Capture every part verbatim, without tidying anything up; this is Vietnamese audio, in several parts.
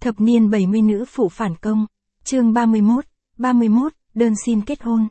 Thập niên bảy mươi nữ phụ phản công, chương ba mươi mốt, ba mươi mốt, đơn xin kết hôn.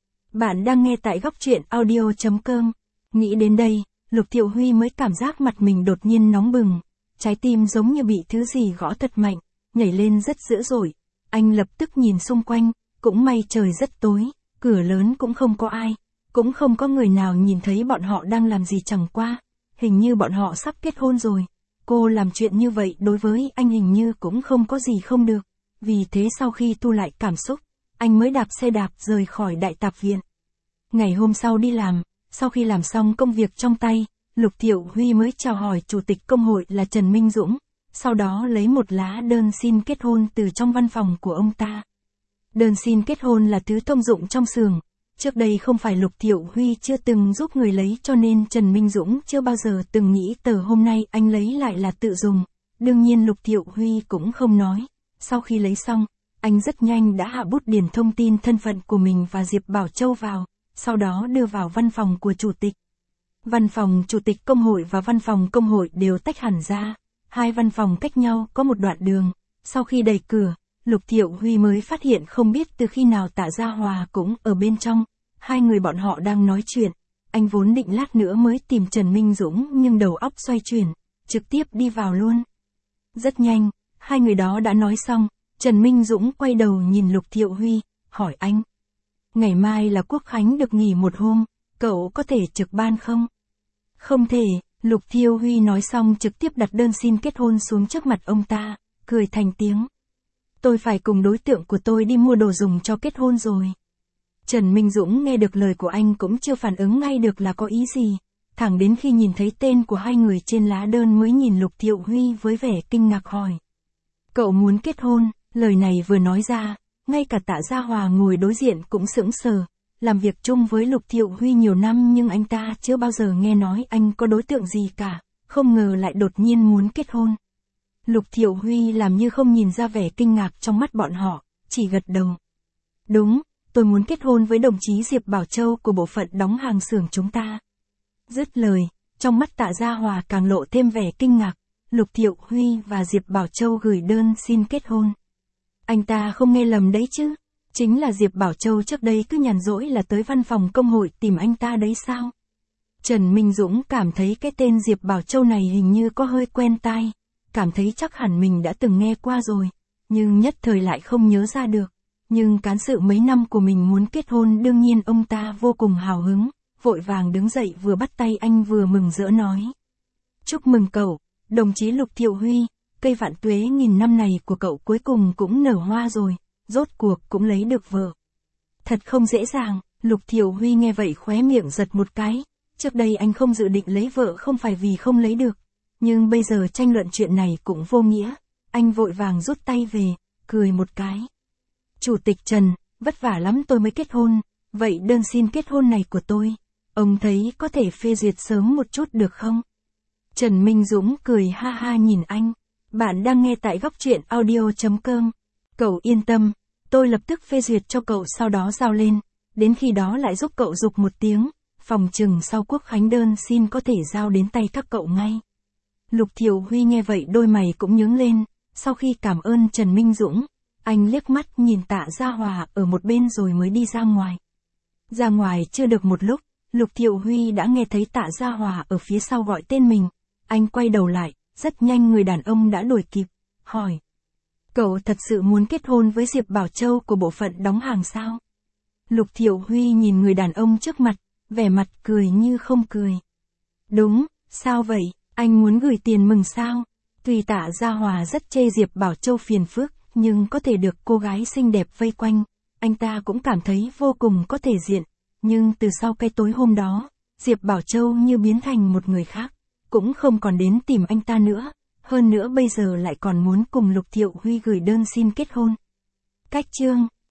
Bạn đang nghe tại góc truyện audio chấm com. Nghĩ đến đây, Lục Thiệu Huy mới cảm giác mặt mình đột nhiên nóng bừng, trái tim giống như bị thứ gì gõ thật mạnh, nhảy lên rất dữ dội. Anh lập tức nhìn xung quanh, cũng may trời rất tối, cửa lớn cũng không có ai, cũng không có người nào nhìn thấy bọn họ đang làm gì, chẳng qua, hình như bọn họ sắp kết hôn rồi. Cô làm chuyện như vậy đối với anh hình như cũng không có gì không được, vì thế sau khi thu lại cảm xúc, anh mới đạp xe đạp rời khỏi đại tạp viện. Ngày hôm sau đi làm, sau khi làm xong công việc trong tay, Lục Thiệu Huy mới chào hỏi chủ tịch công hội là Trần Minh Dũng, sau đó lấy một lá đơn xin kết hôn từ trong văn phòng của ông ta. Đơn xin kết hôn là thứ thông dụng trong xưởng. Trước đây không phải Lục Thiệu Huy chưa từng giúp người lấy, cho nên Trần Minh Dũng chưa bao giờ từng nghĩ tờ hôm nay anh lấy lại là tự dùng. Đương nhiên Lục Thiệu Huy cũng không nói. Sau khi lấy xong, anh rất nhanh đã hạ bút điền thông tin thân phận của mình và Diệp Bảo Châu vào, sau đó đưa vào văn phòng của chủ tịch. Văn phòng chủ tịch công hội và văn phòng công hội đều tách hẳn ra. Hai văn phòng cách nhau có một đoạn đường. Sau khi đẩy cửa, Lục Thiệu Huy mới phát hiện không biết từ khi nào Tạ Gia Hòa cũng ở bên trong. Hai người bọn họ đang nói chuyện. Anh vốn định lát nữa mới tìm Trần Minh Dũng, nhưng đầu óc xoay chuyển, trực tiếp đi vào luôn. Rất nhanh, hai người đó đã nói xong. Trần Minh Dũng quay đầu nhìn Lục Thiệu Huy, hỏi anh. Ngày mai là Quốc Khánh, được nghỉ một hôm, cậu có thể trực ban không? Không thể, Lục Thiệu Huy nói xong trực tiếp đặt đơn xin kết hôn xuống trước mặt ông ta, cười thành tiếng. Tôi phải cùng đối tượng của tôi đi mua đồ dùng cho kết hôn rồi. Trần Minh Dũng nghe được lời của anh cũng chưa phản ứng ngay được là có ý gì, thẳng đến khi nhìn thấy tên của hai người trên lá đơn mới nhìn Lục Thiệu Huy với vẻ kinh ngạc hỏi. Cậu muốn kết hôn? Lời này vừa nói ra, ngay cả Tạ Gia Hòa ngồi đối diện cũng sững sờ. Làm việc chung với Lục Thiệu Huy nhiều năm nhưng anh ta chưa bao giờ nghe nói anh có đối tượng gì cả, không ngờ lại đột nhiên muốn kết hôn. Lục Thiệu Huy làm như không nhìn ra vẻ kinh ngạc trong mắt bọn họ, chỉ gật đầu. Đúng, tôi muốn kết hôn với đồng chí Diệp Bảo Châu của bộ phận đóng hàng xưởng chúng ta. Dứt lời, trong mắt Tạ Gia Hòa càng lộ thêm vẻ kinh ngạc. Lục Thiệu Huy và Diệp Bảo Châu gửi đơn xin kết hôn. Anh ta không nghe lầm đấy chứ? Chính là Diệp Bảo Châu trước đây cứ nhàn rỗi là tới văn phòng công hội tìm anh ta đấy sao? Trần Minh Dũng cảm thấy cái tên Diệp Bảo Châu này hình như có hơi quen tai, cảm thấy chắc hẳn mình đã từng nghe qua rồi, nhưng nhất thời lại không nhớ ra được. Nhưng cán sự mấy năm của mình muốn kết hôn, đương nhiên ông ta vô cùng hào hứng, vội vàng đứng dậy vừa bắt tay anh vừa mừng rỡ nói. Chúc mừng cậu, đồng chí Lục Thiệu Huy, cây vạn tuế nghìn năm này của cậu cuối cùng cũng nở hoa rồi, rốt cuộc cũng lấy được vợ. Thật không dễ dàng. Lục Thiệu Huy nghe vậy khóe miệng giật một cái, trước đây anh không dự định lấy vợ không phải vì không lấy được, nhưng bây giờ tranh luận chuyện này cũng vô nghĩa, anh vội vàng rút tay về, cười một cái. Chủ tịch Trần, vất vả lắm tôi mới kết hôn, vậy đơn xin kết hôn này của tôi, ông thấy có thể phê duyệt sớm một chút được không? Trần Minh Dũng cười ha ha nhìn anh. Bạn đang nghe tại góc truyện audio chấm com. Cậu yên tâm, tôi lập tức phê duyệt cho cậu, sau đó giao lên, đến khi đó lại giúp cậu giục một tiếng, phòng chừng sau Quốc Khánh đơn xin có thể giao đến tay các cậu ngay. Lục Thiệu Huy nghe vậy đôi mày cũng nhướng lên, sau khi cảm ơn Trần Minh Dũng, anh liếc mắt nhìn Tạ Gia Hòa ở một bên rồi mới đi ra ngoài. Ra ngoài chưa được một lúc, Lục Thiệu Huy đã nghe thấy Tạ Gia Hòa ở phía sau gọi tên mình. Anh quay đầu lại, rất nhanh người đàn ông đã đuổi kịp, hỏi. Cậu thật sự muốn kết hôn với Diệp Bảo Châu của bộ phận đóng hàng sao? Lục Thiệu Huy nhìn người đàn ông trước mặt, vẻ mặt cười như không cười. Đúng, sao vậy, anh muốn gửi tiền mừng sao? Tuy Tạ Gia Hòa rất chê Diệp Bảo Châu phiền phức, nhưng có thể được cô gái xinh đẹp vây quanh, anh ta cũng cảm thấy vô cùng có thể diện. Nhưng từ sau cái tối hôm đó, Diệp Bảo Châu như biến thành một người khác, cũng không còn đến tìm anh ta nữa, hơn nữa bây giờ lại còn muốn cùng Lục Thiệu Huy gửi đơn xin kết hôn. Cách chương